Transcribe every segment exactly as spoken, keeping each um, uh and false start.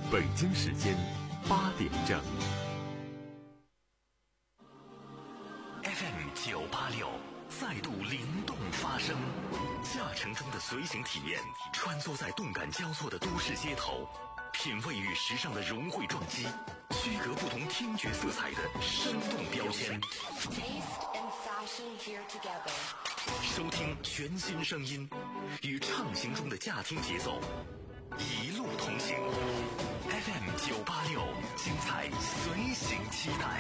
北京时间八点整。 F M 九八六再度灵动发声，驾乘中的随行体验，穿梭在动感交错的都市街头，品味与时尚的融汇撞击，区隔不同听觉色彩的生动标签。收听全新声音，与畅行中的驾听节奏，一路同行。F M 九八六，精彩随行期待。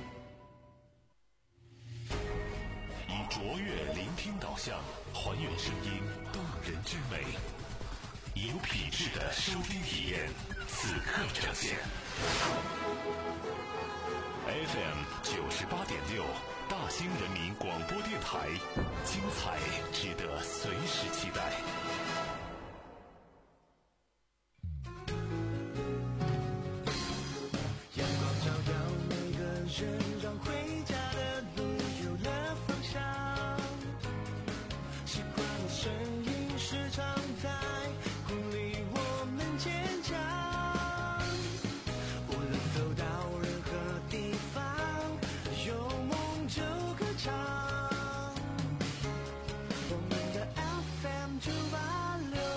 以卓越聆听导向，还原声音动人之美，有品质的收听体验，此刻呈现。F M 九十八点六，大兴人民广播电台，精彩值得随时期待。 阳光照耀每个人，让回家的路有了方向。习惯的声音时常在鼓励我们坚强。无论走到任何地方，有梦就歌唱。我们的 F M 九八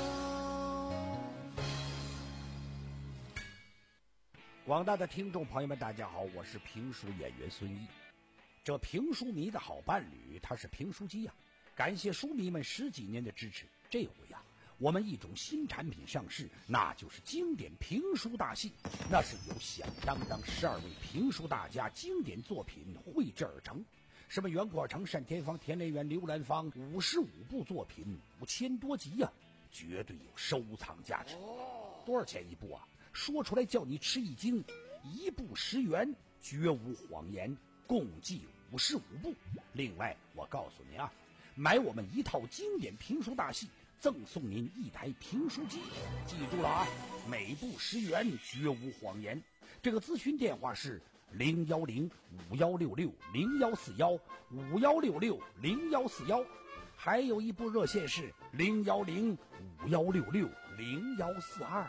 六。 广大的听众朋友们，大家好，我是评书演员孙一。这评书迷的好伴侣，他是评书机呀、啊。感谢书迷们十几年的支持，这回呀、啊，我们一种新产品上市，那就是经典评书大戏。那是由响当当十二位评书大家经典作品绘制而成，什么袁阔成、单田芳、田连元、刘兰芳，五十五部作品，五千多集呀、啊，绝对有收藏价值。多少钱一部啊？说出来叫你吃一惊，一部十元，绝无谎言，共计五十五部。另外，我告诉你啊，买我们一套经典评书大戏，赠送您一台评书机。记住了啊，每部十元，绝无谎言。这个咨询电话是零幺零五幺六六零幺四幺五幺六六零幺四幺，还有一部热线是零幺零五幺六六零幺四二。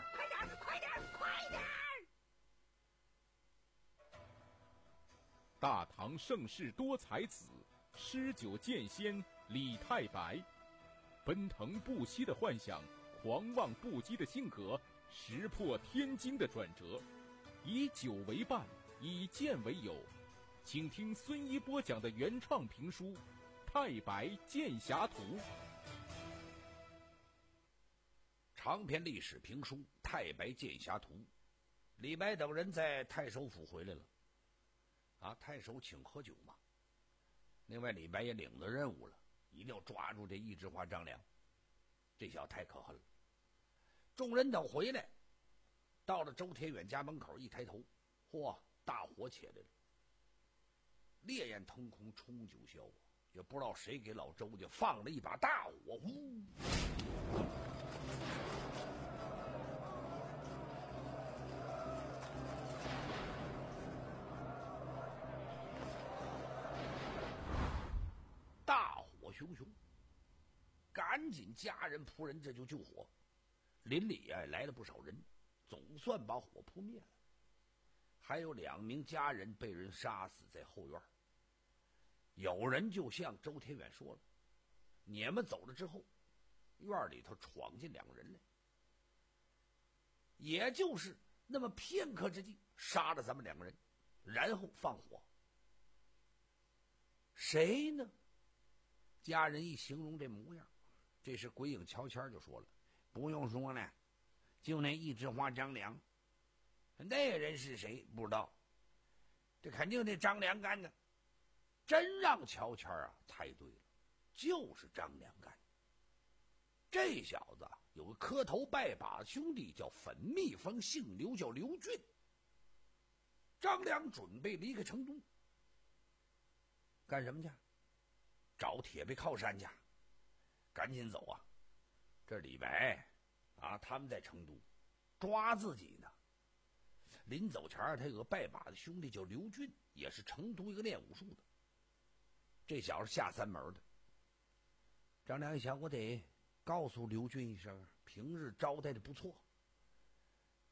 大唐盛世多才子，诗酒剑仙李太白，奔腾不息的幻想，狂妄不羁的性格，石破天惊的转折，以酒为伴，以剑为友。请听孙一播讲的原创评书《太白剑侠图》。 长篇历史评书《太白剑侠图》，李白等人在太守府回来了。啊，太守请喝酒嘛。另外，李白也领了任务了，一定要抓住这一枝花张良。这小子太可恨了。众人等回来，到了周天远家门口，一抬头，嚯，大火起来了，烈焰腾空冲九霄啊！也不知道谁给老周家放了一把大火，呼！大火熊熊，赶紧家人仆人这就救火。邻里啊来了不少人，总算把火扑灭了。还有两名家人被人杀死在后院。有人就向周天远说了：“你们走了之后，院里头闯进两个人来，也就是那么片刻之际，杀了咱们两个人，然后放火。谁呢？”家人一形容这模样，这时鬼影乔迁就说了：“不用说了，就那一枝花张良。那人是谁不知道，这肯定那张良干的。”真让乔迁啊猜对了，就是张良干。这小子有个磕头拜把兄弟叫粉蜜蜂，姓刘叫刘俊。张良准备离开成都，干什么去？找铁背靠山去，赶紧走啊！这李白啊，他们在成都抓自己呢。临走前他有个拜把的兄弟叫刘俊，也是成都一个练武术的。这小子下三门的。张良一想，我得告诉刘俊一声，平日招待的不错啊，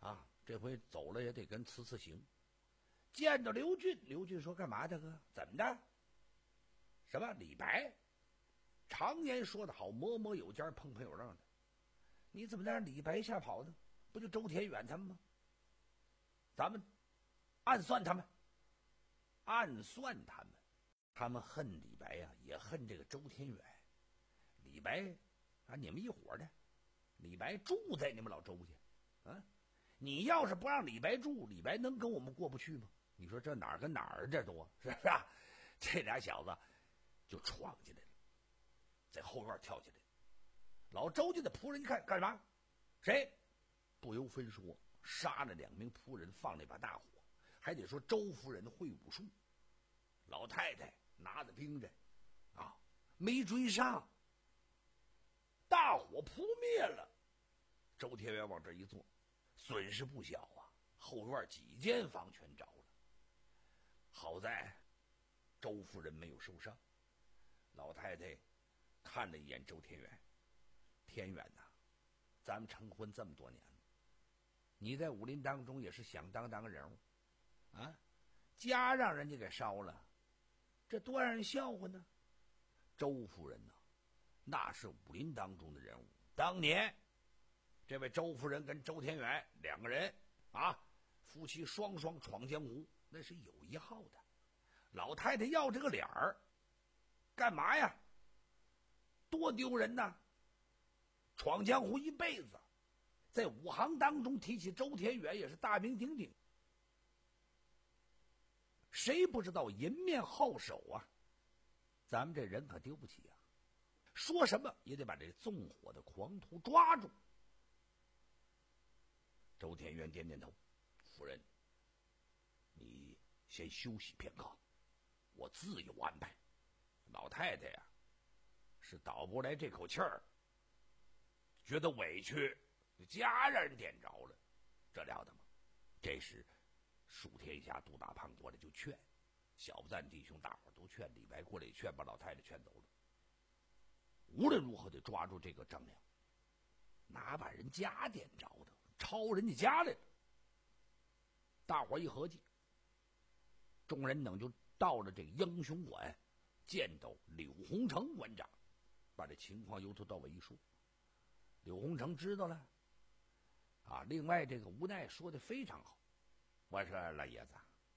这回走了也得跟辞辞行。见到刘俊，刘俊说：“干嘛大哥？怎么的？什么李白？常言说得好，磨磨有尖，碰碰有刃的。你怎么让李白吓跑呢？不就周天远他们吗？咱们暗算他们，暗算他们。他们恨李白呀、啊，也恨这个周天远。李白啊，你们一伙的，李白住在你们老周家，啊，你要是不让李白住，李白能跟我们过不去吗？你说这哪儿跟哪儿这多是不是啊？这俩小子就闯进来了，在后院跳起来。老周家的仆人一看干嘛？谁？不由分说，杀了两名仆人，放了一把大火。还得说周夫人会武术，老太太拿着兵刃，啊，没追上，大火扑灭了。周天元往这一坐，损失不小啊，后院几间房全着了。好在周夫人没有受伤。老太太看了一眼周天元，天元呐、啊，咱们成婚这么多年了，你在武林当中也是响当当人物啊，家让人家给烧了，这多让人笑话呢。周夫人呐、啊，那是武林当中的人物。当年这位周夫人跟周天元两个人啊，夫妻双双闯江湖，那是有一号的。老太太要这个脸儿干嘛呀？多丢人呐！闯江湖一辈子，在武行当中提起周天元也是大名鼎鼎。谁不知道银面好手啊？咱们这人可丢不起啊！说什么也得把这纵火的狂徒抓住。周天元点点头，夫人，你先休息片刻，我自有安排。老太太呀、啊，是倒不来这口气儿，觉得委屈，家让人点着了，这了得吗？这时数天下杜大胖过来就劝，小不赞弟兄大伙都劝，李白过来也劝，把老太太劝走了。无论如何得抓住这个张良，哪把人家点着的，抄人家家来了。大伙一合计，众人等就到了这个英雄馆，见到柳洪成馆长，把这情况由头到尾一说。柳洪成知道了啊。另外这个无奈说的非常好，我说老爷子，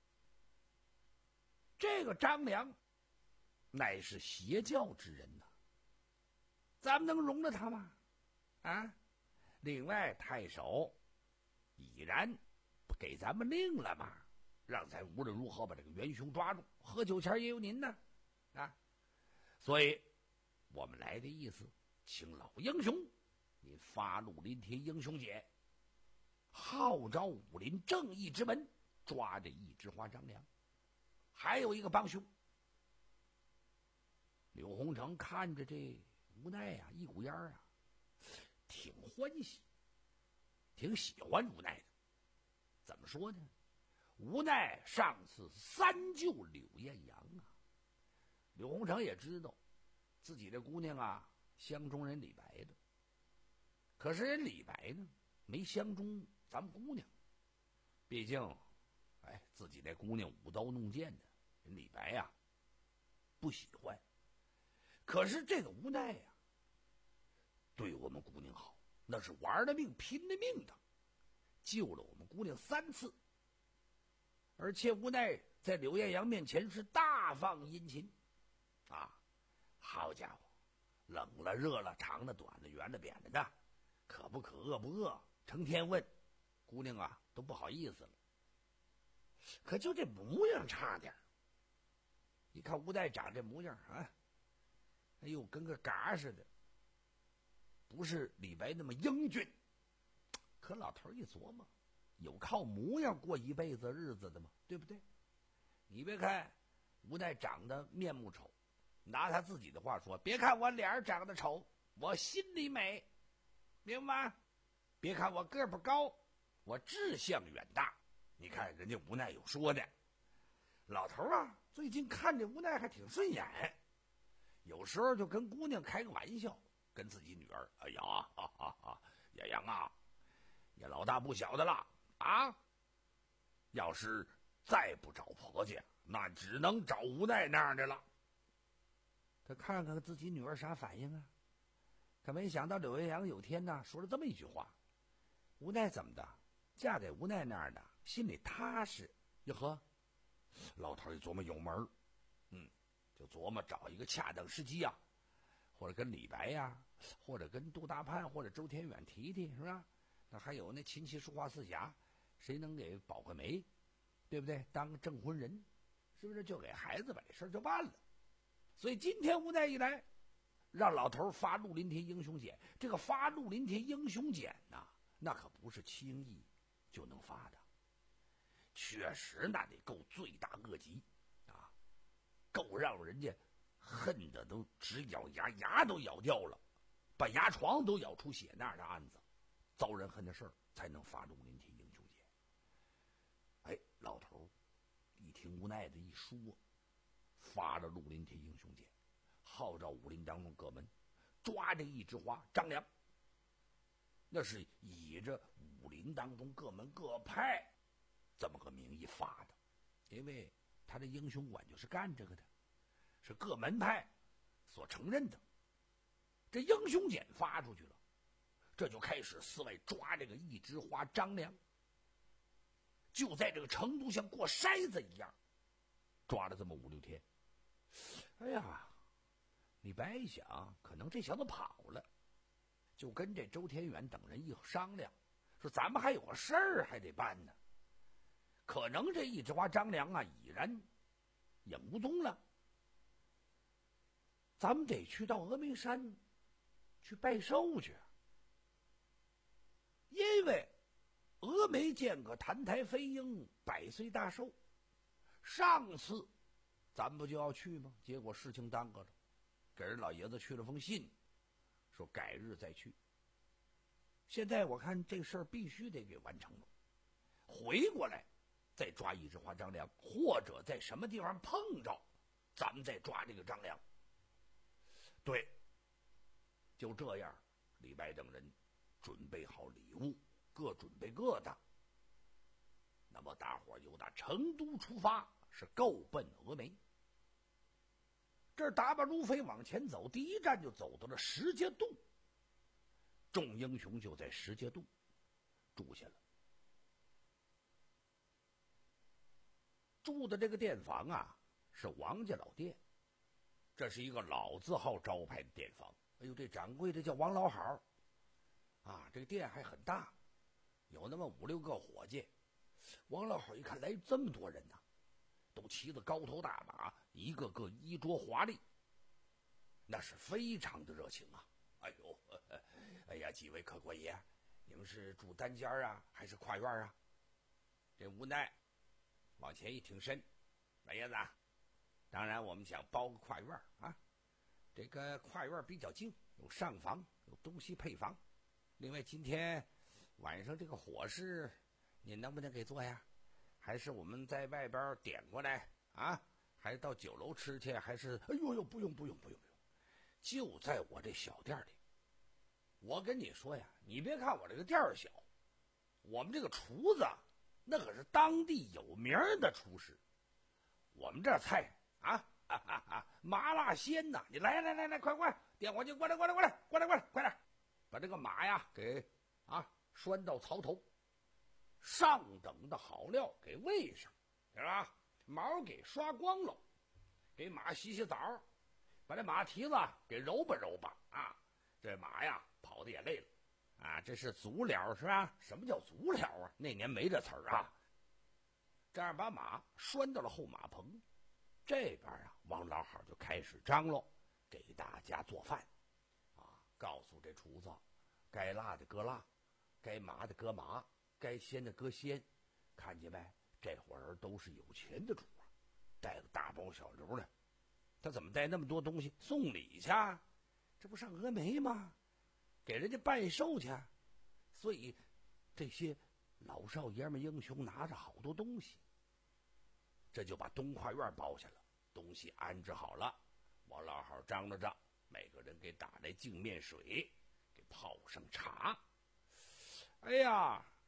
这个张良乃是邪教之人呐、啊，咱们能容了他吗？啊！另外太守已然不给咱们令了吗？让咱无论如何把这个元凶抓住，喝酒钱也有您呢，啊！所以我们来的意思，请老英雄您发怒临天英雄节，号召武林正义之门，抓这一枝花张良。还有一个帮凶。柳洪成看着这无奈啊，一股烟啊，挺欢喜，挺喜欢无奈的。怎么说呢？无奈上次三救柳艳阳啊，柳洪成也知道自己这姑娘啊相中人李白的，可是人李白呢没相中咱们姑娘，毕竟哎自己那姑娘舞刀弄剑的，人李白呀、啊、不喜欢。可是这个无奈呀、啊、对我们姑娘好，那是玩了命拼了命的，救了我们姑娘三次，而且无奈在柳艳阳面前是大放殷勤啊！好家伙，冷了热了，长的短的圆的扁的的，渴不渴饿不饿，成天问姑娘啊，都不好意思了。可就这模样差点，一看无奈长这模样啊，哎呦跟个嘎似的，不是李白那么英俊。可老头一琢磨，有靠模样过一辈子日子的吗？对不对？你别看无奈长得面目丑，拿他自己的话说，别看我脸长得丑，我心里美，明白吗？别看我个不高，我志向远大。你看人家无奈有说的，老头啊最近看这无奈还挺顺眼，有时候就跟姑娘开个玩笑，跟自己女儿，哎呀啊啊啊，艳阳啊，也老大不小的了， 啊，要是再不找婆家，那只能找无奈那样的了。他看看自己女儿啥反应啊？可没想到柳月阳有天呢说了这么一句话：无奈怎么的？嫁给无奈那样的，心里踏实。哟呵，老头一琢磨有门，嗯，就琢磨找一个恰当时机啊，或者跟李白呀、啊，或者跟杜大潘或者周天远提提，是吧？那还有那琴棋书画四侠，谁能给保个媒，对不对？当个证婚人，是不是就给孩子把这事就办了？所以今天无奈一来，让老头发绿林帖英雄简。这个发绿林帖英雄简呐，那可不是轻易就能发的，确实那得够罪大恶极啊，够让人家恨得都直咬牙，牙都咬掉了，把牙床都咬出血那样的案子，遭人恨的事儿才能发绿林帖英雄简。哎，老头一听无奈的一说，发了绿林帖英雄简，号召武林当中各门抓这一枝花张良。那是以着武林当中各门各派这么个名义发的，因为他的英雄馆就是干这个的，是各门派所承认的。这英雄简发出去了，这就开始四外抓这个一枝花张良，就在这个成都像过筛子一样抓了这么五六天。哎呀，李白一想，可能这小子跑了，就跟这周天远等人一商量，说咱们还有个事儿还得办呢，可能这一枝花张良啊已然影无踪了，咱们得去到峨眉山去拜寿去，因为峨眉见个澹台飞鹰，百岁大寿，上次咱们不就要去吗？结果事情耽搁了，给人老爷子去了封信，说改日再去。现在我看这事儿必须得给完成了，回过来再抓一枝花张良，或者在什么地方碰着，咱们再抓这个张良。对，就这样，李白等人准备好礼物，各准备各的。那么大伙儿由打成都出发，是够奔峨眉。这儿打把路飞往前走，第一站就走到了石碣渡。众英雄就在石碣渡住下了。住的这个店房啊，是王家老店，这是一个老字号招牌的店房。哎呦，这掌柜的叫王老好啊，这个店还很大，有那么五六个伙计。王老好一看来这么多人呐、啊，都骑着高头大马，一个个衣着华丽，那是非常的热情啊。哎呦，呵呵哎呀，几位客官爷，你们是住单间啊，还是跨院啊？这无奈往前一挺身，老爷子，当然我们想包个跨院啊。这个跨院比较近，有上房，有东西配房。另外今天晚上这个伙食，您能不能给做呀？还是我们在外边点过来啊？还是到酒楼吃去？还是哎呦呦，不用不用不用不用，就在我这小店里。我跟你说呀，你别看我这个店儿小，我们这个厨子那可是当地有名的厨师。我们这菜啊，哈哈哈，麻辣鲜呐！你来来来来，快快，点火机过来过来过来过来过来，快点，把这个马呀给啊拴到槽头，上等的好料给喂上，是吧？毛给刷光了，给马洗洗澡，把这马蹄子给揉吧揉吧啊！这马呀跑的也累了啊，这是足疗是吧？什么叫足疗啊？那年没这词儿啊。这样把马拴到了后马棚，这边啊王老好就开始张罗，给大家做饭啊，告诉这厨子该辣的搁辣，该麻的搁麻，该鲜的搁鲜。看见没？这伙人都是有钱的主啊，带个大包小流的，他怎么带那么多东西送礼去？这不上峨眉吗？给人家拜寿去。所以这些老少爷们英雄拿着好多东西，这就把东跨院包下了，东西安置好了。王老好张罗着，每个人给打来净面水，给泡上茶。哎呀，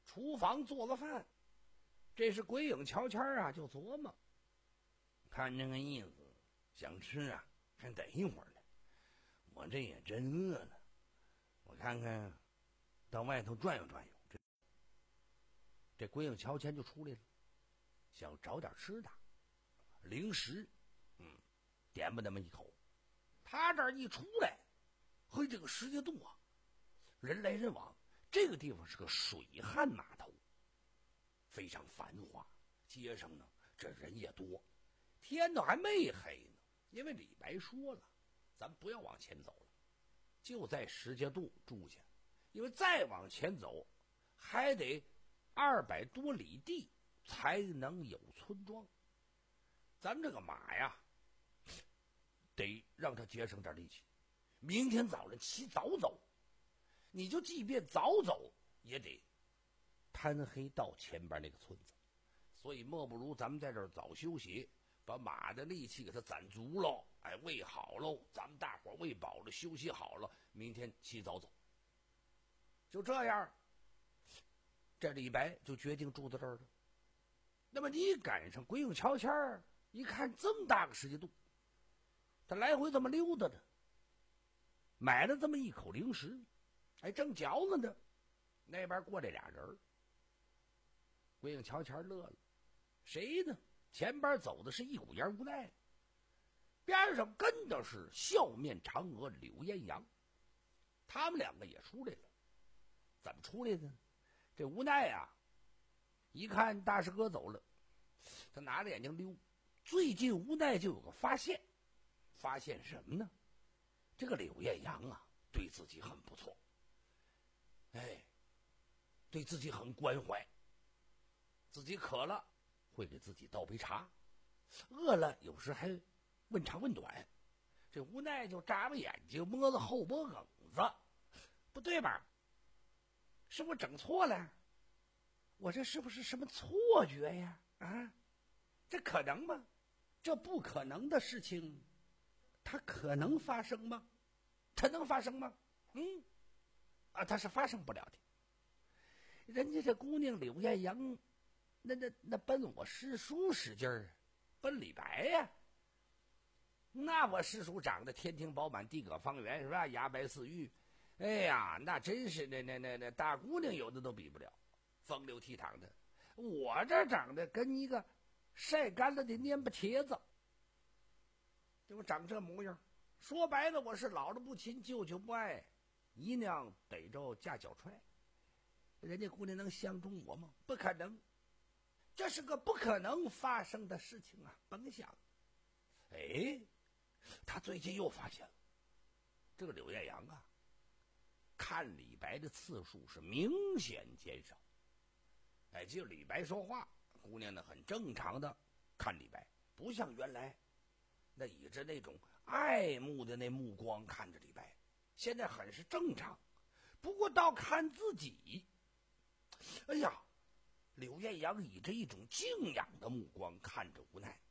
厨房做了饭。这是鬼影悄悄啊，就琢磨，看这个意思，想吃啊，先等一会儿呢。我这也真饿了，我看看，到外头转悠转悠。这这鬼影乔迁就出来了，想找点吃的，零食，嗯，点吧那么一口。他这儿一出来，嘿，这个世界度啊，人来人往，这个地方是个水旱码头，非常繁华，街上呢这人也多，天都还没黑呢。因为李白说了，咱不要往前走了，就在石碣渡住下，因为再往前走还得二百多里地才能有村庄。咱们这个马呀，得让他节省点力气，明天早上起早走，你就即便早走也得贪黑到前边那个村子，所以莫不如咱们在这儿早休息，把马的力气给它攒足喽，哎，喂好喽，咱们大伙喂饱了，休息好了，明天起早走。就这样，这李白就决定住在这儿了。那么你赶上鬼影乔迁儿，一看这么大个世界度，他来回这么溜达着，买了这么一口零食，哎，正嚼着呢，那边过来俩人，鬼影乔迁乐了，谁呢？前边走的是一股烟无奈，边上跟的是笑面嫦娥柳艳阳，他们两个也出来了。怎么出来的呢？这无奈啊，一看大师哥走了，他拿着眼睛溜。最近无奈就有个发现，发现什么呢？这个柳艳阳啊，对自己很不错，哎，对自己很关怀，自己渴了会给自己倒杯茶，饿了有时还问长问短。这无奈就眨巴眼睛，摸着后脖梗子，不对吧？是我整错了？我这是不是什么错觉呀？啊，这可能吗？这不可能的事情，它可能发生吗？它能发生吗？嗯，啊，它是发生不了的。人家这姑娘柳艳阳，那那那奔我师叔使劲儿，奔李白呀、啊。那我师叔长得天庭饱满，地阁方圆，是吧？牙白似玉，哎呀，那真是那那那那大姑娘有的都比不了，风流倜傥的。我这长得跟一个晒干了的蔫巴茄子，就我长这模样。说白了，我是姥姥不亲，舅舅不爱，姨娘逮着架脚踹。人家姑娘能相中我吗？不可能，这是个不可能发生的事情啊！甭想。哎，他最近又发现了，这个柳艳阳啊，看李白的次数是明显减少。哎，就李白说话，姑娘呢很正常的看李白，不像原来那以着那种爱慕的那目光看着李白，现在很是正常。不过到看自己，哎呀，柳艳阳以着一种敬仰的目光看着无奈，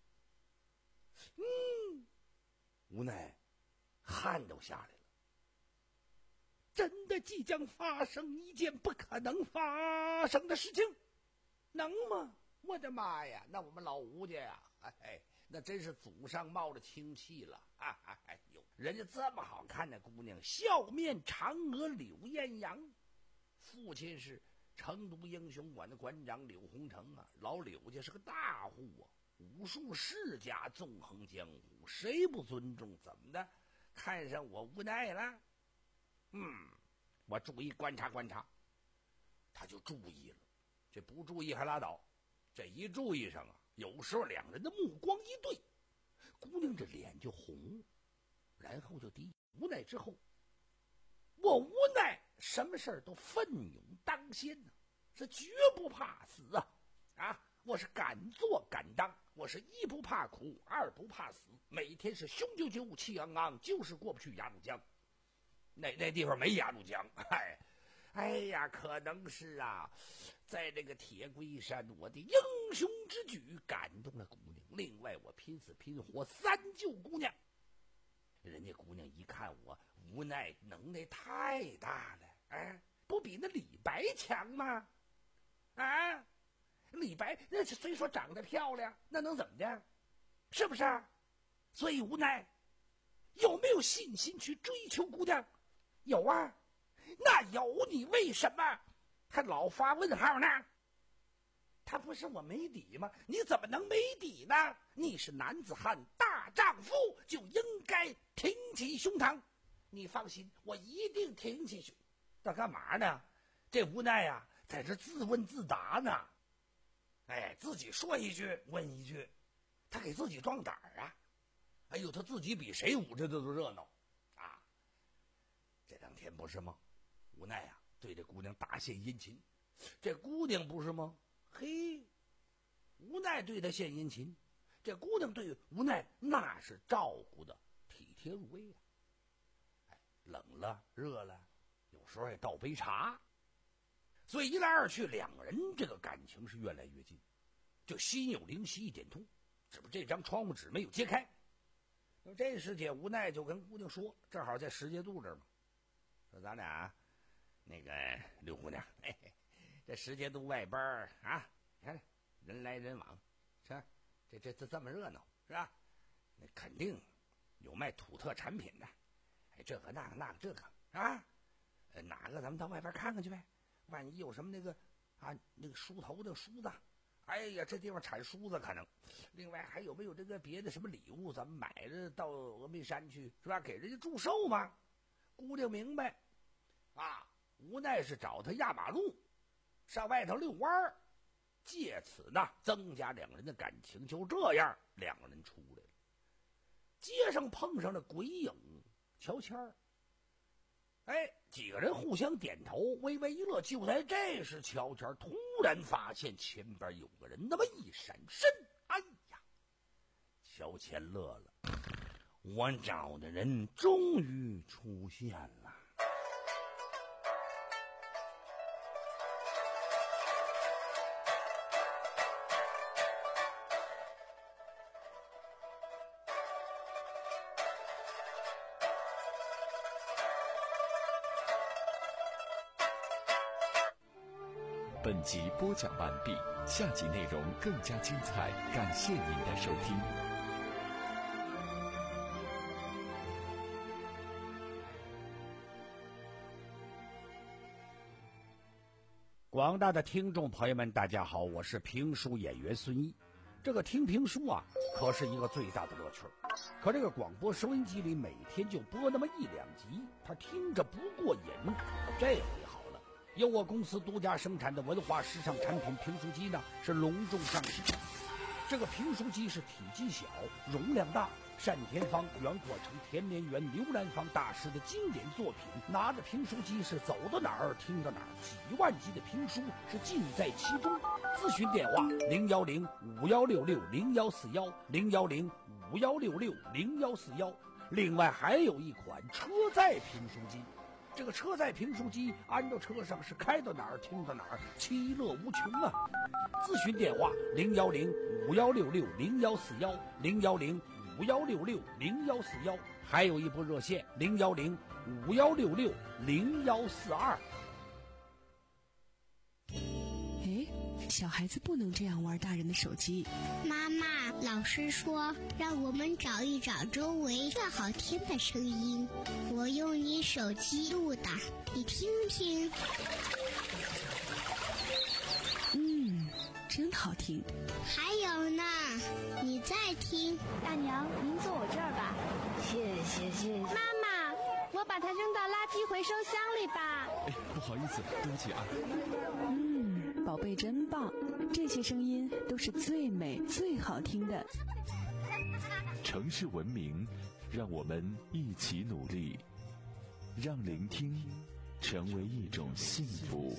嗯，无奈汗都下来了。真的即将发生一件不可能发生的事情，能吗？我的妈呀，那我们老吴家呀，哎，那真是祖上冒着清气了啊！哎呦，人家这么好看的姑娘，笑面嫦娥柳艳阳，父亲是成都英雄馆的馆长柳洪成啊，老柳家是个大户啊，武术世家，纵横江湖，谁不尊重？怎么的？看上我无奈了？嗯，我注意观察观察。他就注意了，这不注意还拉倒，这一注意上啊，有时候两人的目光一对，姑娘这脸就红，然后就低。无奈之后，我无奈什么事儿都奋勇当先呢、啊，是绝不怕死啊！啊，我是敢做敢当，我是一不怕苦，二不怕死，每天是雄赳赳气昂昂，就是过不去鸭绿江。那那地方没鸭绿江，哎，哎呀，可能是啊，在这个铁龟山，我的英雄之举感动了姑娘。另外，我拼死拼活三救姑娘。人家姑娘一看我无奈，能耐太大了，哎，不比那李白强吗？ 白，那虽说长得漂亮，那能怎么的？是不是？所以无奈，有没有信心去追求姑娘？有啊，那有你为什么还老发问号呢？他不是我没底吗？你怎么能没底呢？你是男子汉大丈夫，就应该挺起胸膛。你放心，我一定挺起胸。他干嘛呢？这无奈呀、啊，在这自问自答呢。哎，自己说一句问一句，他给自己壮胆儿啊。哎呦，他自己比谁捂着的都热闹啊！这两天不是吗？无奈呀、啊，对这姑娘大献殷勤。这姑娘不是吗？嘿，无奈对他献殷勤，这姑娘对无奈那是照顾的体贴入微啊。哎，冷了热了，有时候也倒杯茶。所以一来二去，两个人这个感情是越来越近，就心有灵犀一点通，只不过这张窗户纸没有揭开。那这时节无奈就跟姑娘说，正好在石碣渡这儿嘛，说咱俩那个刘姑娘，嘿嘿，这石碣渡外边啊，你看人来人往，是吧？这这这这么热闹，是吧？那肯定有卖土特产品的，哎，这个那个那个这个啊，呃，哪个咱们到外边看看去呗。万一有什么那个啊，那个梳头的梳子，哎呀，这地方产梳子可能。另外还有没有这个别的什么礼物，咱们买着到峨眉山去，是吧？给人家祝寿嘛。姑娘明白，啊，无奈是找他压马路，上外头遛弯儿，借此呢增加两个人的感情。就这样，两个人出来了。街上碰上了鬼影乔迁儿。哎，几个人互相点头，微微一乐。就在这时，乔迁突然发现前边有个人，那么一闪身，哎呀！乔迁乐了，我找的人终于出现了。 本集播讲完毕，下集内容更加精彩，感谢您的收听。 广大的听众朋友们，大家好，我是评书演员孙一。这个听评书啊，可是一个最大的乐趣。可这个广播收音机里每天就播那么一两集，他听着不过瘾。这回好了，由我公司独家生产的文化时尚产品评书机呢，是隆重上市。这个评书机是体积小，容量大，单田芳、袁阔成、田连元、刘兰芳大师的经典作品。拿着评书机是走到哪儿听到哪儿，几万集的评书是尽在其中。咨询电话零幺零五幺六六零幺四幺零幺零五幺六六零幺四幺。另外还有一款车载评书机。这个车载评书机安到车上是开到哪儿听到哪儿，其乐无穷啊！咨询电话零幺零五幺六六零幺四幺零幺零五幺六六零幺四幺，还有一部热线零幺零五幺六六零幺四二。 哎，小孩子不能这样玩大人的手机。 妈妈，老师说让我们找一找周围最好听的声音，我用你手机录的，你听听。 嗯，真好听。 还有呢，你再听。 大娘，您坐我这儿吧。谢谢谢谢。妈妈，我把它扔到垃圾回收箱里吧。 哎，不好意思，对不起啊。 嗯，宝贝真棒，这些声音都是最美最好听的。 城市文明，让我们一起努力，让聆听成为一种幸福。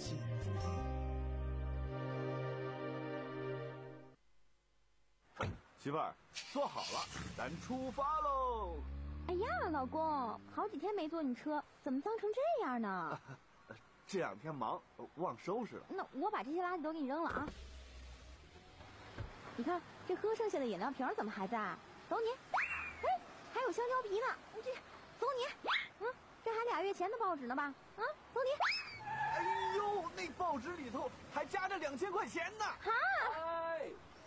媳妇儿，坐好了，咱出发喽！ 哎呀，老公，好几天没坐你车，怎么脏成这样呢？ 这两天忙，忘收拾了。 那我把这些垃圾都给你扔了啊！你看，这喝剩下的饮料瓶怎么还在？走你！哎，还有香蕉皮呢！你这，走你！嗯，这还俩月前的报纸呢吧？啊，走你！ 哎呦，那报纸里头还夹着两千块钱呢！ 哈！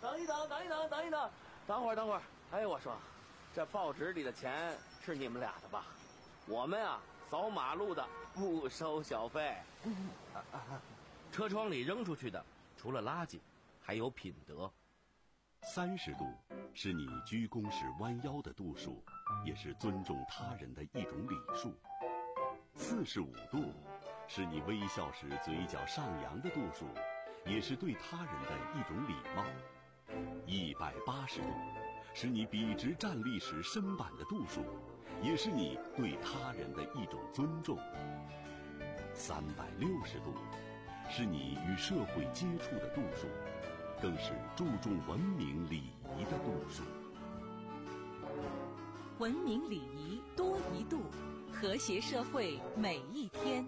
等一等，等一等，等一等，等会儿，等会儿。哎，我说，这报纸里的钱是你们俩的吧？我们啊，扫马路的不收小费。 嗯啊啊、车窗里扔出去的，除了垃圾，还有品德。 三十度是你鞠躬时弯腰的度数，也是尊重他人的一种礼数。四十五度是你微笑时嘴角上扬的度数，也是对他人的一种礼貌。一百八十度是你笔直站立时身板的度数，也是你对他人的一种尊重。三百六十度是你与社会接触的度数，更是注重文明礼仪的度数。 文明礼仪多一度，和谐社会每一天。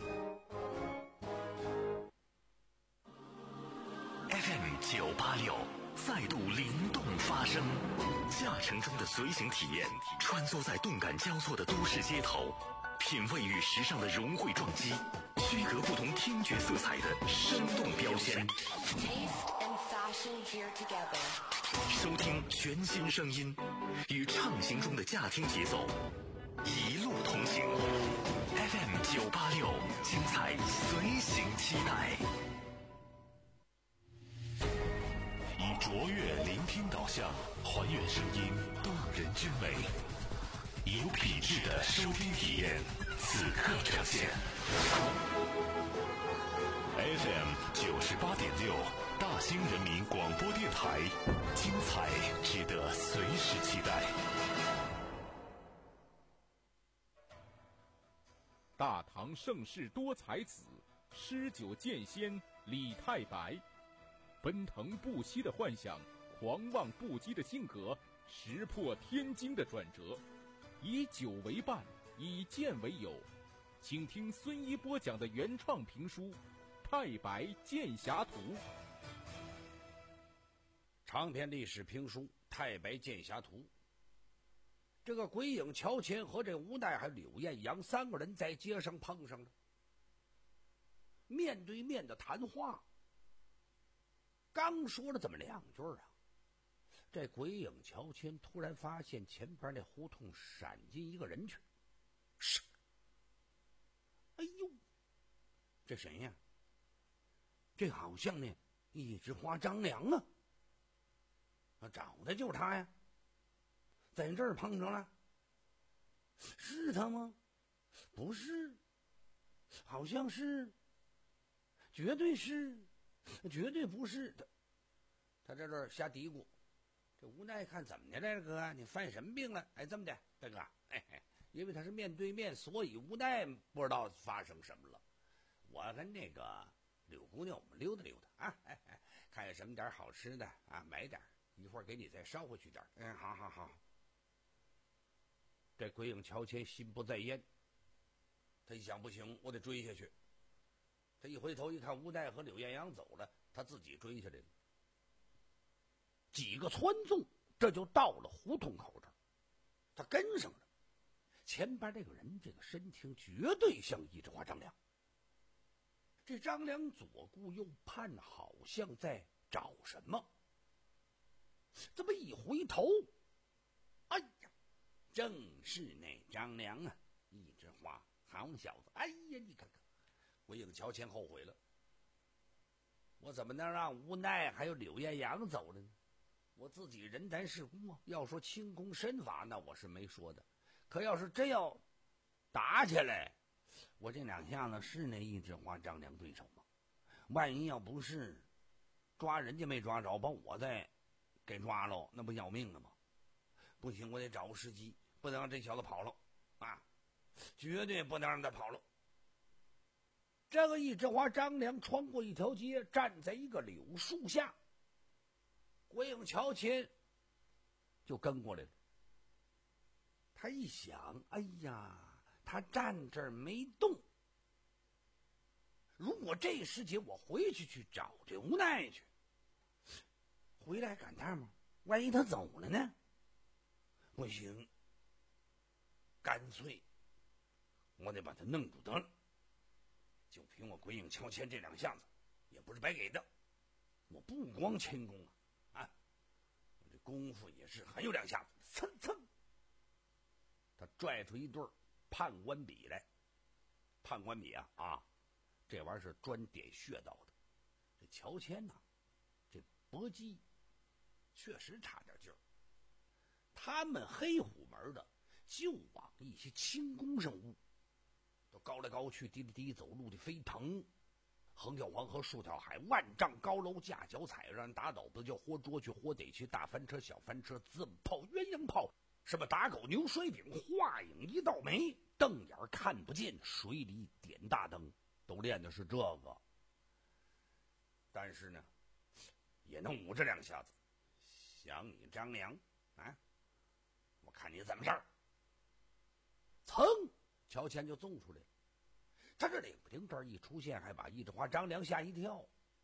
F M 九八六再度灵动发声，驾乘中的随行体验，穿梭在动感交错的都市街头，品味与时尚的融汇撞击，区隔不同听觉色彩的生动标签。收听全新声音，与畅行中的驾听节奏，一路同行。F M 九八六，精彩随行期待。以卓越聆听导向，还原声音动人之美，以有品质的收听体验，此刻呈现。F M 九十八点六，大兴人民广播电台，精彩值得随时期待。 大唐盛世多才子，诗酒剑仙李太白。奔腾不息的幻想，狂妄不羁的性格，石破天惊的转折，以酒为伴，以剑为友。请听孙一播讲的原创评书《太白剑侠图》。 长篇历史评书《太白剑侠图》。这个鬼影乔迁和这吴奈还有柳艳阳三个人在街上碰上了，面对面的谈话。刚说了这么两句啊，这鬼影乔迁突然发现前边那胡同闪进一个人去。是，哎呦，这谁呀？这好像呢一枝花张良啊！啊，找的就是他呀，在这儿碰着了。是他吗？不是，好像是，绝对是。绝对不是他，他在这儿瞎嘀咕。这无奈看怎么的了，哥，你犯什么病了？哎，这么的，大哥，哎哎，因为他是面对面，所以无奈不知道发生什么了。我跟那个柳姑娘，我们溜达溜达啊，哎哎，看有什么点好吃的啊，买点，一会儿给你再捎回去点。嗯，好好好。这鬼影乔迁心不在焉，他一想不行，我得追下去。他一回头一看，吴奈和柳艳阳走了，他自己追下来了。几个窜纵，这就到了胡同口这儿，他跟上了。前边这个人，这个身形绝对像一枝花张良。这张良左顾右盼，好像在找什么。这么一回头，哎呀，正是那张良啊！一枝花，好小子！哎呀，你看看。鬼影乔迁后悔了，我怎么能让无奈还有柳艳阳走了呢？我自己人单势孤啊！要说轻功身法，那我是没说的。可要是真要打起来，我这两下子是那一枝花张良对手吗？万一要不是抓人家没抓着，把我再给抓了，那不要命了吗？不行，我得找个时机，不能让这小子跑了啊！绝对不能让他跑了。这个一枝花张良穿过一条街，站在一个柳树下，鬼影乔迁就跟过来了。他一想，哎呀，他站这儿没动，如果这时节我回去去找这无奈去，回来赶趟吗？万一他走了呢？不行，干脆我得把他弄住得了。就凭我鬼影乔迁这两下子，也不是白给的。我不光轻功啊，啊， 功夫也是很有两下子，蹭蹭，他拽出一对判官笔来。判官笔啊啊，这玩意儿是专点穴道的。这乔迁呐、啊，这搏击确实差点劲儿。他们黑虎门的就往一些轻功上悟，都高来高去，低来低，走路的飞腾。横跳黄河，竖跳海，万丈高楼架脚踩，让人打倒不叫活捉去，活逮去，大翻车小翻车，自母炮鸳鸯炮，什么打狗牛摔饼，画影一道眉，瞪眼看不见，水里点大灯，都练的是这个。但是呢，也能捂着两下子。想你张良啊，我看你怎么事儿。噌，乔迁就纵出来了。他这领不丁这儿一出现，还把一枝花张良吓一跳。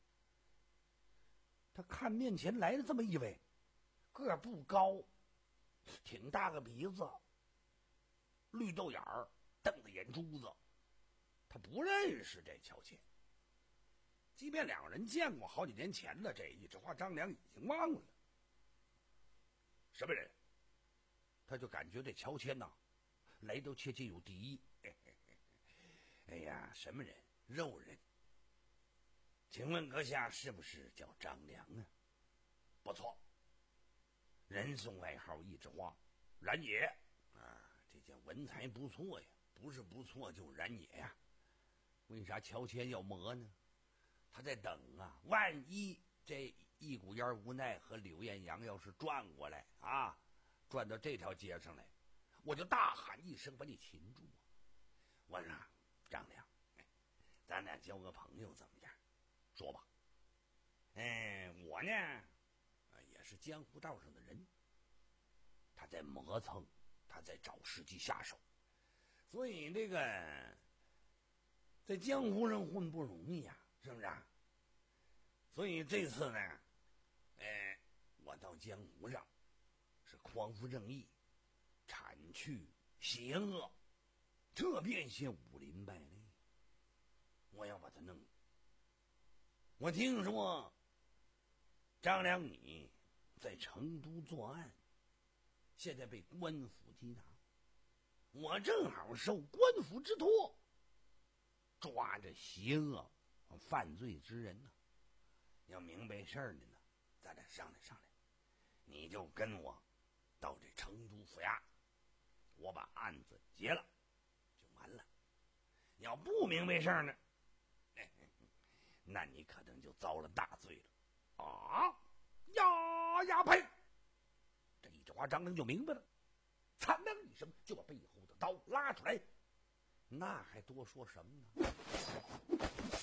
他看面前来了这么一位，个儿不高，挺大个鼻子，绿豆眼儿，瞪着眼珠子。他不认识这乔迁，即便两人见过好几年前了，这一枝花张良已经忘了。什么人？他就感觉这乔迁呐、啊，来到切切有敌。嘿嘿嘿哎呀，什么人？肉人。请问阁下是不是叫张良啊？不错，人送外号一枝花，然也啊，这叫文采不错呀，不是不错就然也呀。为啥乔迁要磨呢？他在等啊，万一这一股烟无奈和柳艳阳要是转过来啊，转到这条街上来，我就大喊一声把你擒住啊！我说张良，咱俩交个朋友怎么样？说吧。嗯，我呢，也是江湖道上的人。他在磨蹭，他在找时机下手，所以这个在江湖上混不容易呀、啊，是不是、啊？所以这次呢，哎，我到江湖上是匡扶正义，铲去邪恶。这变些武林败类，我要把他弄。我听说张良你在成都作案，现在被官府缉拿，我正好受官府之托，抓着邪恶犯罪之人呢、啊。要明白事儿的呢，咱俩商量商量，你就跟我到这成都府衙，我把案子结了。完了，你要不明白事儿呢，那你可能就遭了大罪了啊！呀呀呸！这一枝花张良就明白了，惨亮一声就把背后的刀拉出来，那还多说什么呢？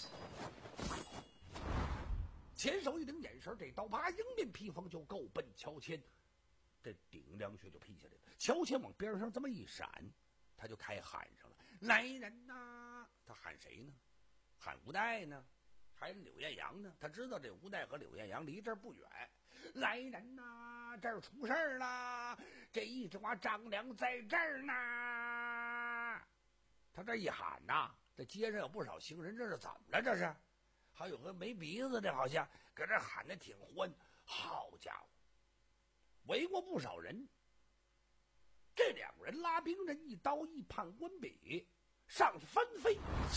前手一领眼神，这刀啪迎面劈锋就够奔乔迁，这顶梁穴就劈下来了。乔迁往边上这么一闪，他就开喊上了：“来人呐！”他喊谁呢？喊吴代呢？还柳艳阳呢？他知道这吴代和柳艳阳离这儿不远。来人呐！这儿出事儿了！这一枝花张良在这儿呢！他这一喊呐，这街上有不少行人，这是怎么了？这是？还有个没鼻子的，好像搁这喊得挺欢。好家伙，围过不少人。这两个人拉兵刃，一刀一判官笔，上去翻飞。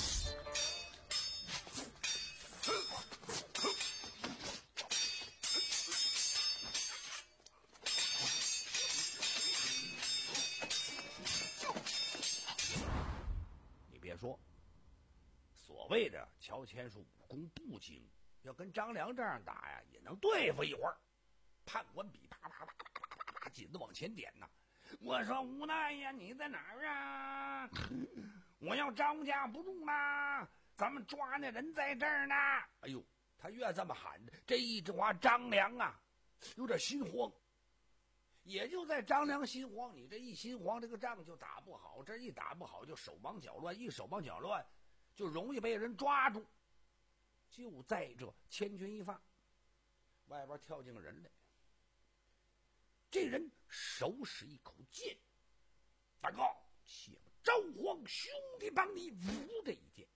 你别说，所谓的乔迁是武功不精，要跟张良这样打呀，也能对付一会儿。判官笔啪啪啪啪啪啪啪紧的往前点呐。我说无奈呀，你在哪儿啊？我要招架不住啦！咱们抓那人在这儿呢。哎呦，他越这么喊，这一枝花张良啊，有点心慌。也就在张良心慌，你这一心慌，这个仗就打不好，这一打不好就手忙脚乱，一手忙脚乱就容易被人抓住。就在这千钧一发，外边跳进个人来。这人手使一口剑，反告且招皇兄弟帮你舞这一剑，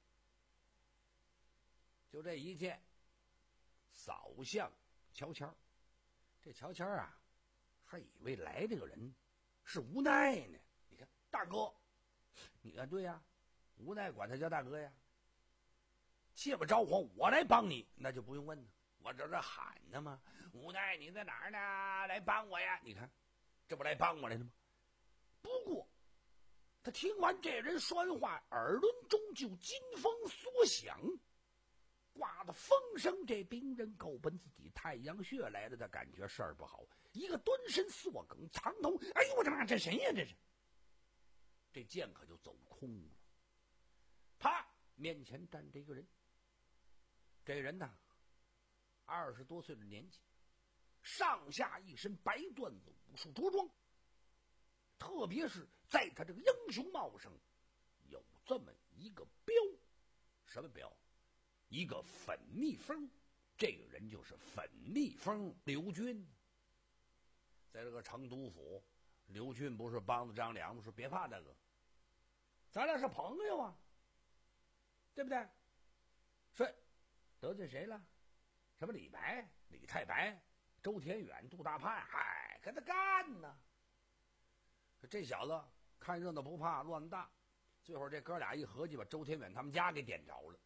就这一剑扫向乔迁。这乔迁啊， 还以为来这个人是无奈呢。你看大哥，你看对呀，无奈管他叫大哥呀。切不着火，我来帮你，那就不用问了。我这这喊呢吗？无奈你在哪儿呢？来帮我呀！你看，这不来帮我来了吗？不过，他听完这人说完话，耳轮中就金风所响，刮的风声。这兵人够奔自己太阳穴来了，他感觉事儿不好，一个蹲身缩梗藏头。哎呦我的妈，这谁呀？这是，这剑可就走空了。他面前站着一个人。这人呢，二十多岁的年纪，上下一身白缎子武术着装，特别是在他这个英雄帽上有这么一个标，什么标？一个粉蜜蜂。这个人就是粉蜜蜂刘军。在这个成都府，刘俊不是帮着张良吗？说别怕大哥，咱俩是朋友啊，对不对？说得罪谁了？什么李白、李太白、周天远、杜大盼，嗨，跟他干呢。这小子看热闹不怕乱大，最后这哥俩一合计，把周天远他们家给点着了。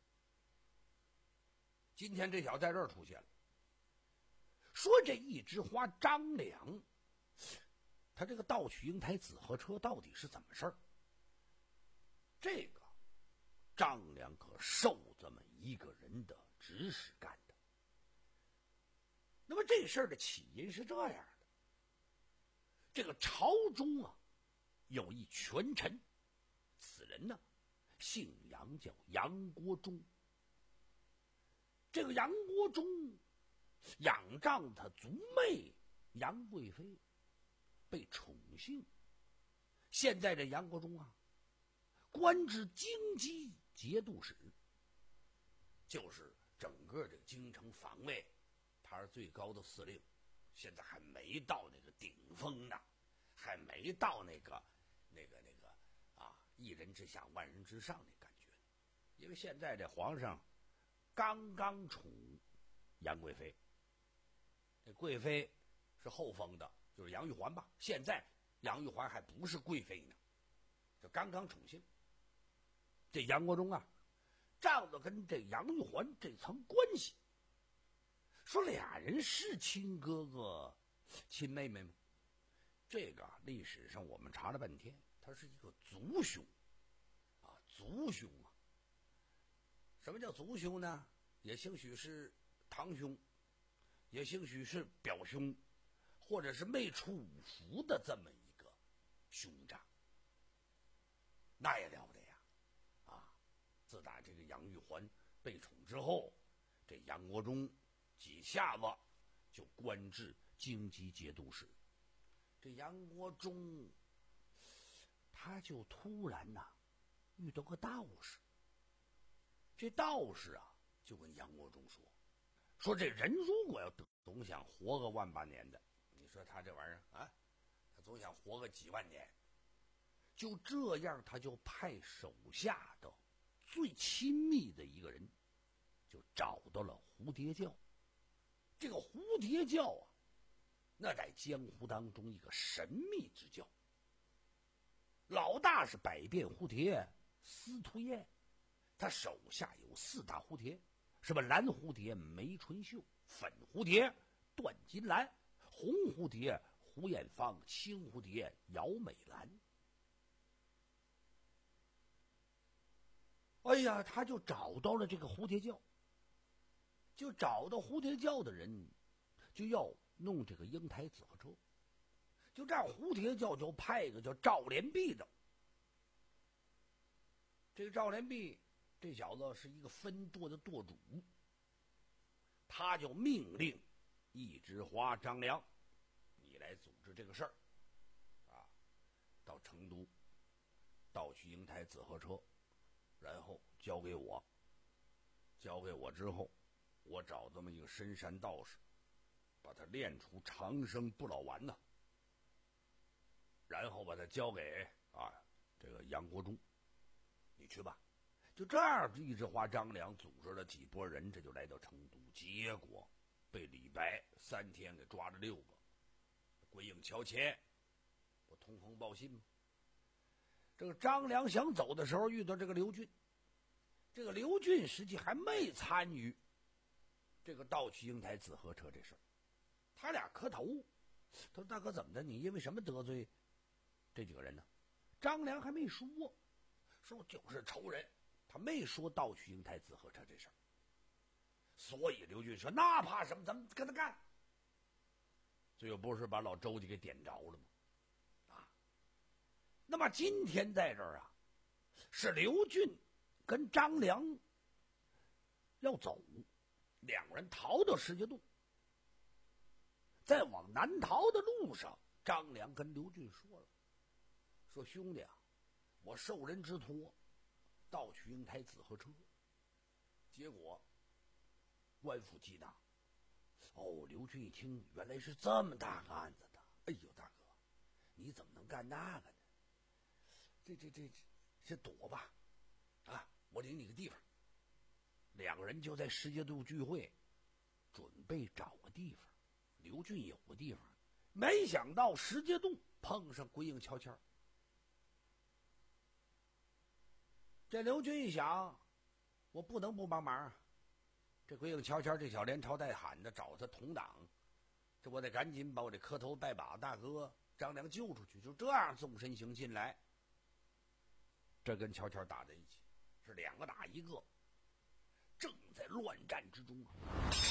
今天这小子在这儿出现了，说这一枝花张良，他这个盗取英台紫河车到底是怎么事儿？这个张良可受这么一个人的指使干的。那么这事儿的起因是这样的：这个朝中啊，有一权臣，此人呢姓杨，叫杨国忠。这个杨国忠仰仗他族妹杨贵妃，被宠幸。现在这杨国忠啊，官至京畿节度使，就是整个这个京城防卫，他是最高的司令。现在还没到那个顶峰呢，还没到那个那个那个啊，一人之下万人之上的感觉。因为现在这皇上刚刚宠杨贵妃，这贵妃是后封的，就是杨玉环吧。现在杨玉环还不是贵妃呢，就刚刚宠幸。这杨国忠啊，仗着跟这杨玉环这层关系，说俩人是亲哥哥亲妹妹吗？这个历史上我们查了半天，他是一个族兄啊，族兄啊。什么叫族兄呢？也兴许是堂兄，也兴许是表兄，或者是没出五服的这么一个兄长，那也了不得呀！啊，自打这个杨玉环被宠之后，这杨国忠几下子就官至京畿节度使。这杨国忠他就突然呐、啊、遇到个道士。这道士啊就跟杨国忠说说这人如果要总想活个万八年的，你说他这玩意儿啊，他总想活个几万年，就这样他就派手下的最亲密的一个人就找到了蝴蝶教。这个蝴蝶教啊，那在江湖当中一个神秘之教，老大是百变蝴蝶司徒燕，他手下有四大蝴蝶，什么蓝蝴蝶梅春秀，粉蝴蝶段金兰，红蝴蝶胡艳芳，青蝴蝶姚美兰。哎呀，他就找到了这个蝴蝶教，就找到蝴蝶教的人，就要弄这个英台紫河车，就这样蝴蝶教就派一个叫赵连璧的。这个赵连璧这小子是一个分舵的舵主，他就命令一枝花张良，你来组织这个事儿啊，到成都盗取英台紫河车，然后交给我，交给我之后，我找这么一个深山道士，把他练出长生不老丸呢，然后把他交给啊这个杨国忠，你去吧。就这样，一枝花张良组织了几拨人，这就来到成都，结果被李白三天给抓了六个， 鬼影乔迁不通风报信吗？这个张良想走的时候遇到这个刘俊，这个刘俊实际还没参与这个盗取英台紫河车这事儿，他俩磕头，他说大哥怎么的？你因为什么得罪这几个人呢？张良还没说，说就是仇人，他没说盗取英台紫河车这事儿。所以刘俊说那怕什么，咱们跟他干。最后不是把老周家给点着了吗？啊，那么今天在这儿啊，是刘俊跟张良要走，两人逃到石碣洞，在往南逃的路上，张良跟刘俊说了，说兄弟啊，我受人之托盗取英台紫河车，结果官府缉拿。哦，刘俊一听，原来是这么大个案子的。哎呦，大哥，你怎么能干那个呢？这这这这躲吧，啊，我领你个地方。两个人就在石碣洞聚会，准备找个地方。刘俊有个地方，没想到石碣洞碰上鬼影乔迁。这刘俊一想，我不能不帮忙啊。这鬼影乔迁这小连朝带喊着找他同党，这我得赶紧把我这磕头拜把大哥张良救出去。就这样纵身行进来，这跟乔迁打在一起，是两个打一个，正在乱战之中啊。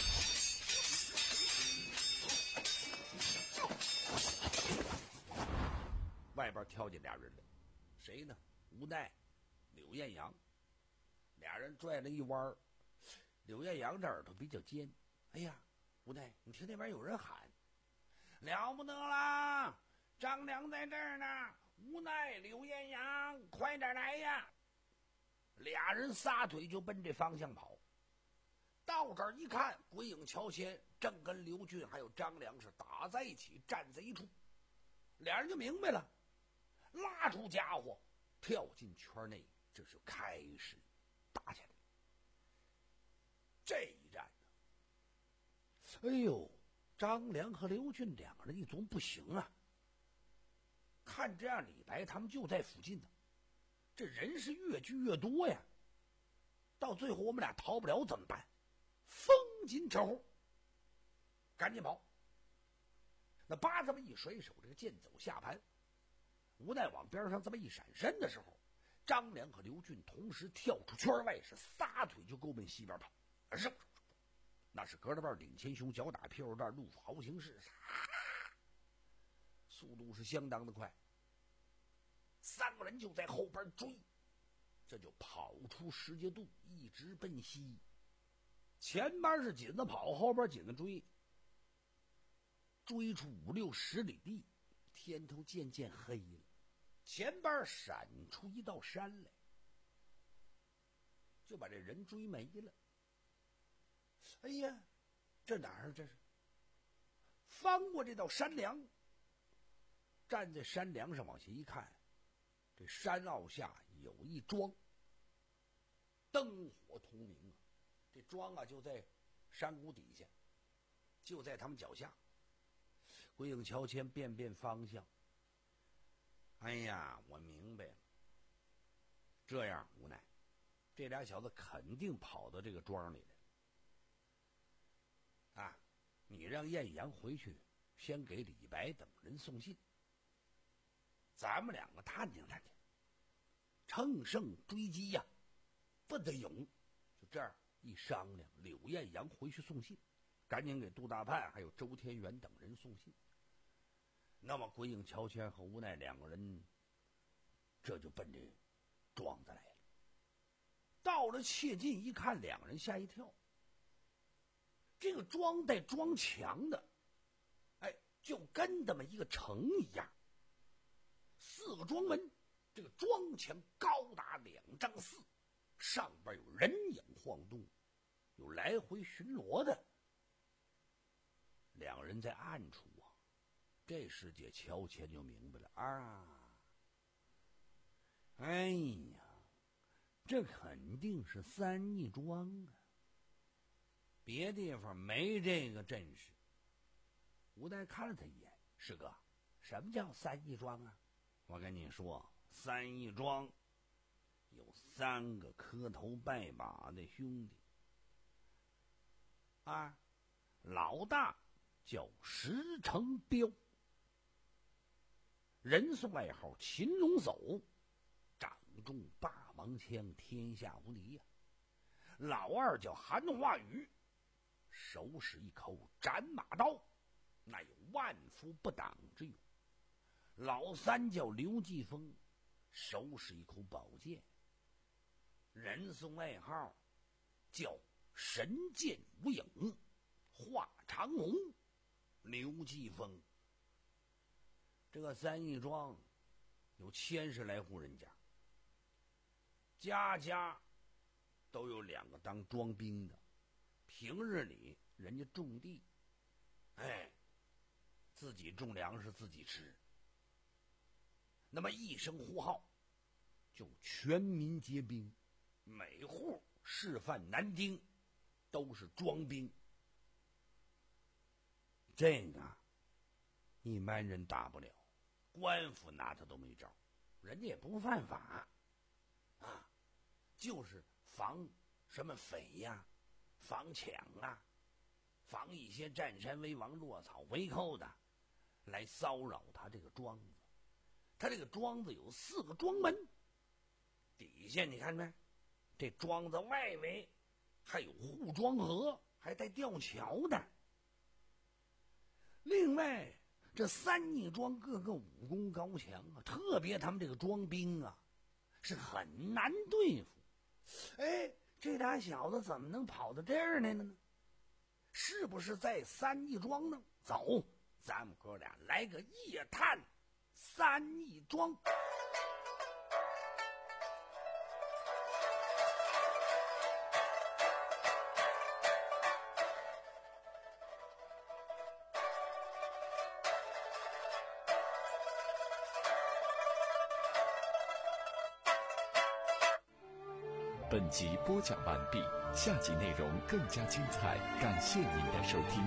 外边跳进俩人来，谁呢？无奈柳艳阳。俩人拽了一弯，柳艳阳这耳朵比较尖，哎呀，无奈，你听那边有人喊，了不得啦！张良在这儿呢！无奈，柳艳阳，快点来呀！俩人撒腿就奔这方向跑。到这儿一看，鬼影乔迁正跟刘俊还有张良是打在一起，站在一处，俩人就明白了，拉出家伙，跳进圈内，这是开始打起来。这一战呢，哎呦，张良和刘俊两个人一琢磨不行啊，看这样李白他们就在附近呢，这人是越聚越多呀，到最后我们俩逃不了怎么办？风紧扯后，赶紧跑。那八这么一甩手，这个剑走下盘，无奈往边上这么一闪身的时候，张良和刘俊同时跳出圈外，是撒腿就勾奔西边跑。扔，那是隔着半顶前胸，脚打屁股蛋，路豪行势，速度是相当的快。三个人就在后边追，这就跑出石碣洞，一直奔西。前边是紧着跑，后边紧着追，追出五六十里地，天头渐渐黑了，前边闪出一道山来，就把这人追没了。哎呀，这哪儿？这是翻过这道山梁，站在山梁上往下一看，这山坳下有一庄，灯火通明啊！这庄啊就在山谷底下，就在他们脚下。鬼影乔迁变变方向，哎呀，我明白了，这样无奈，这俩小子肯定跑到这个庄里来。啊，你让艳阳回去，先给李白等人送信，咱们两个探听探听，乘胜追击呀、啊，不得勇。就这样一商量，柳艳阳回去送信，赶紧给杜大盼还有周天元等人送信。那么鬼影乔迁和无奈两个人，这就奔这庄子来了。到了切近一看，两人吓一跳。这个庄带庄墙的，哎，就跟这么一个城一样，四个庄门，这个庄墙高达两丈四，上边有人影晃动，有来回巡逻的。两人在暗处啊，这时节乔迁就明白了啊，哎呀，这肯定是三义庄啊。别地方没这个阵势。吴代看了他一眼， 师哥，什么叫三义庄啊？我跟你说，三义庄有三个磕头拜把的兄弟啊，老大叫石成彪，人送外号擒龙叟，掌中霸王枪，天下无敌呀、啊。老二叫韩化宇，手使一口斩马刀，那有万夫不挡之勇。老三叫刘继峰，手使一口宝剑，人送外号叫神剑无影，画长虹。刘继峰，这个三义庄有千十来户人家，家家都有两个当庄兵的。平日里人家种地，哎，自己种粮食自己吃。那么一声呼号，就全民皆兵，每户示范男丁都是庄兵。这个一般人打不了，官府拿他都没招，人家也不犯法啊，就是防什么匪呀、防抢啊，防一些占山为王、落草为寇的来骚扰他这个庄子。他这个庄子有四个庄门，底下你看没？这庄子外围还有护庄河，还带吊桥的。另外，这三义庄个个武功高强啊，特别他们这个庄兵啊，是很难对付。哎，这俩小子怎么能跑到这儿来了呢？是不是在三义庄呢？走，咱们哥俩来个夜探三义庄。 本集播讲完毕，下集内容更加精彩，感谢您的收听。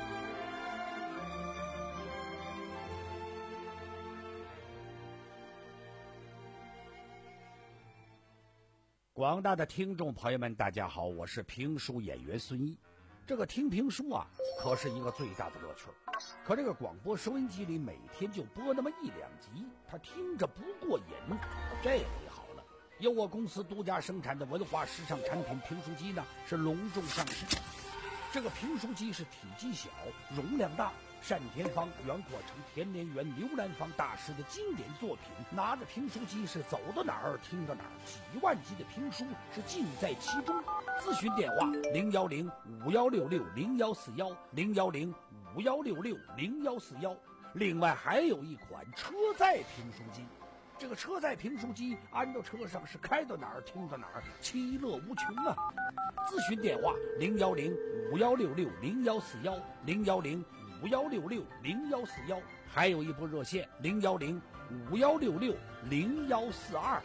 广大的听众朋友们，大家好，我是评书演员孙一。这个听评书啊，可是一个最大的乐趣。可这个广播收音机里每天就播那么一两集，他听着不过瘾。这回好了，由我公司独家生产的文化时尚产品评书机呢，是隆重上市。这个评书机是体积小，容量大，单田芳、袁阔成、田连元、刘兰芳大师的经典作品。拿着评书机是走到哪儿听到哪儿，几万集的评书是尽在其中。咨询电话零幺零五幺六六零幺四幺零幺零五幺六六零幺四幺。另外还有一款车载评书机。这个车载评书机安到车上是开到哪儿听到哪儿，其乐无穷啊！咨询电话零幺零五幺六六零幺四幺零幺零五幺六六零幺四幺，还有一部热线零幺零五幺六六零幺四二。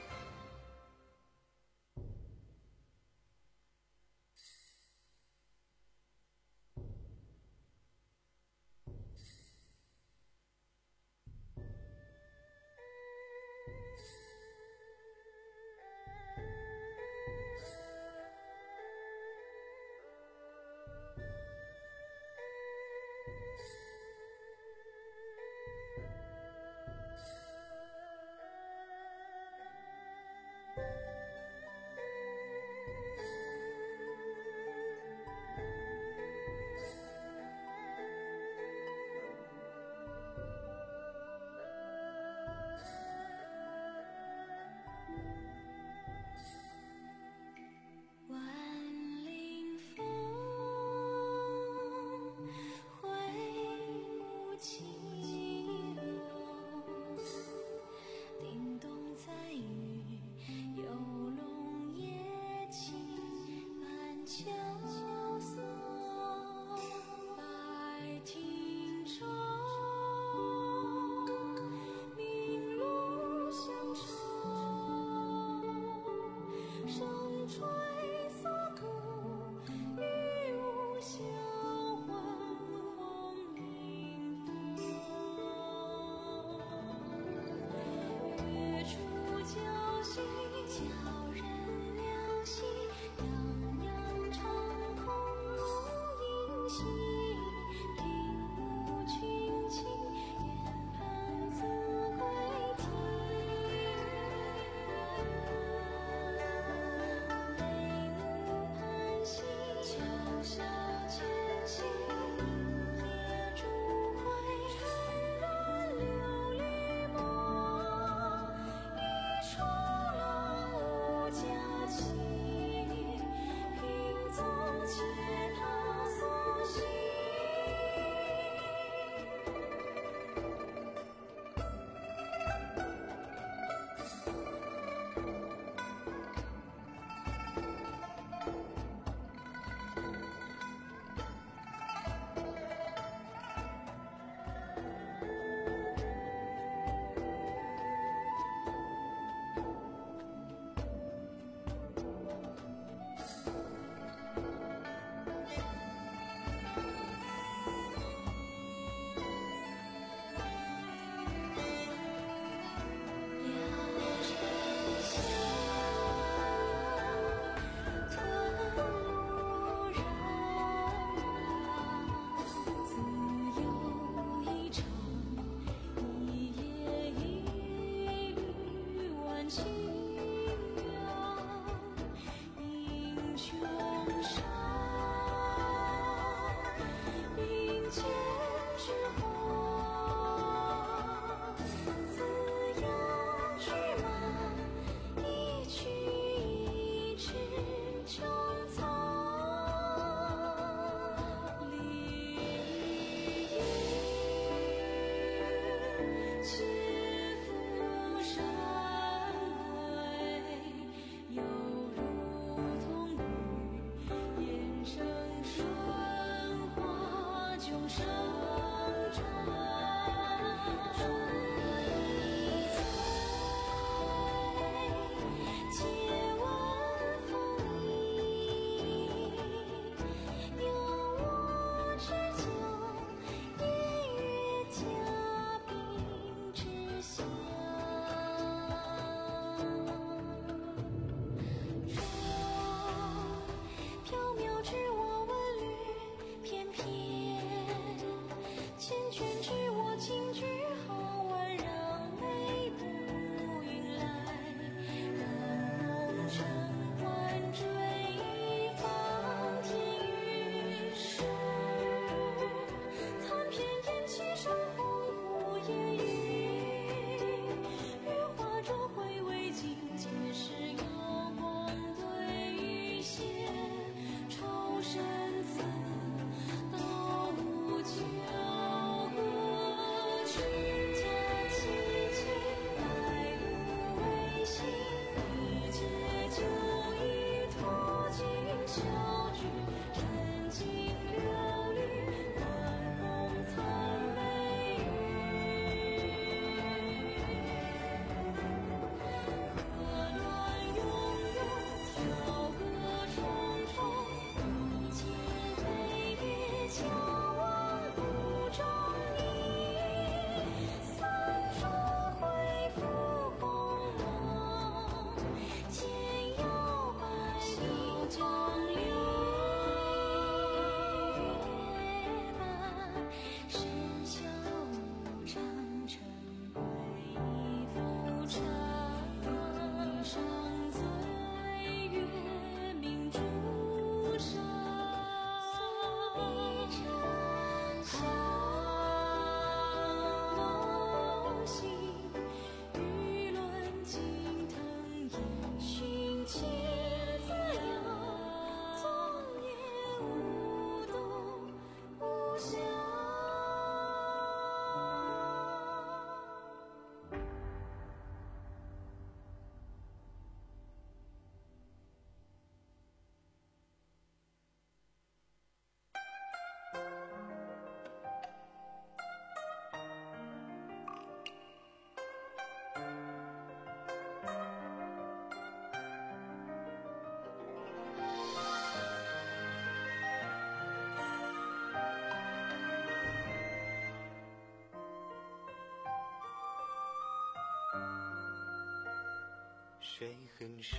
水很少，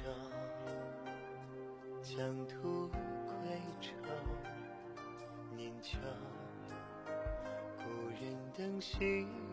江图归巢，念桥，故人灯熄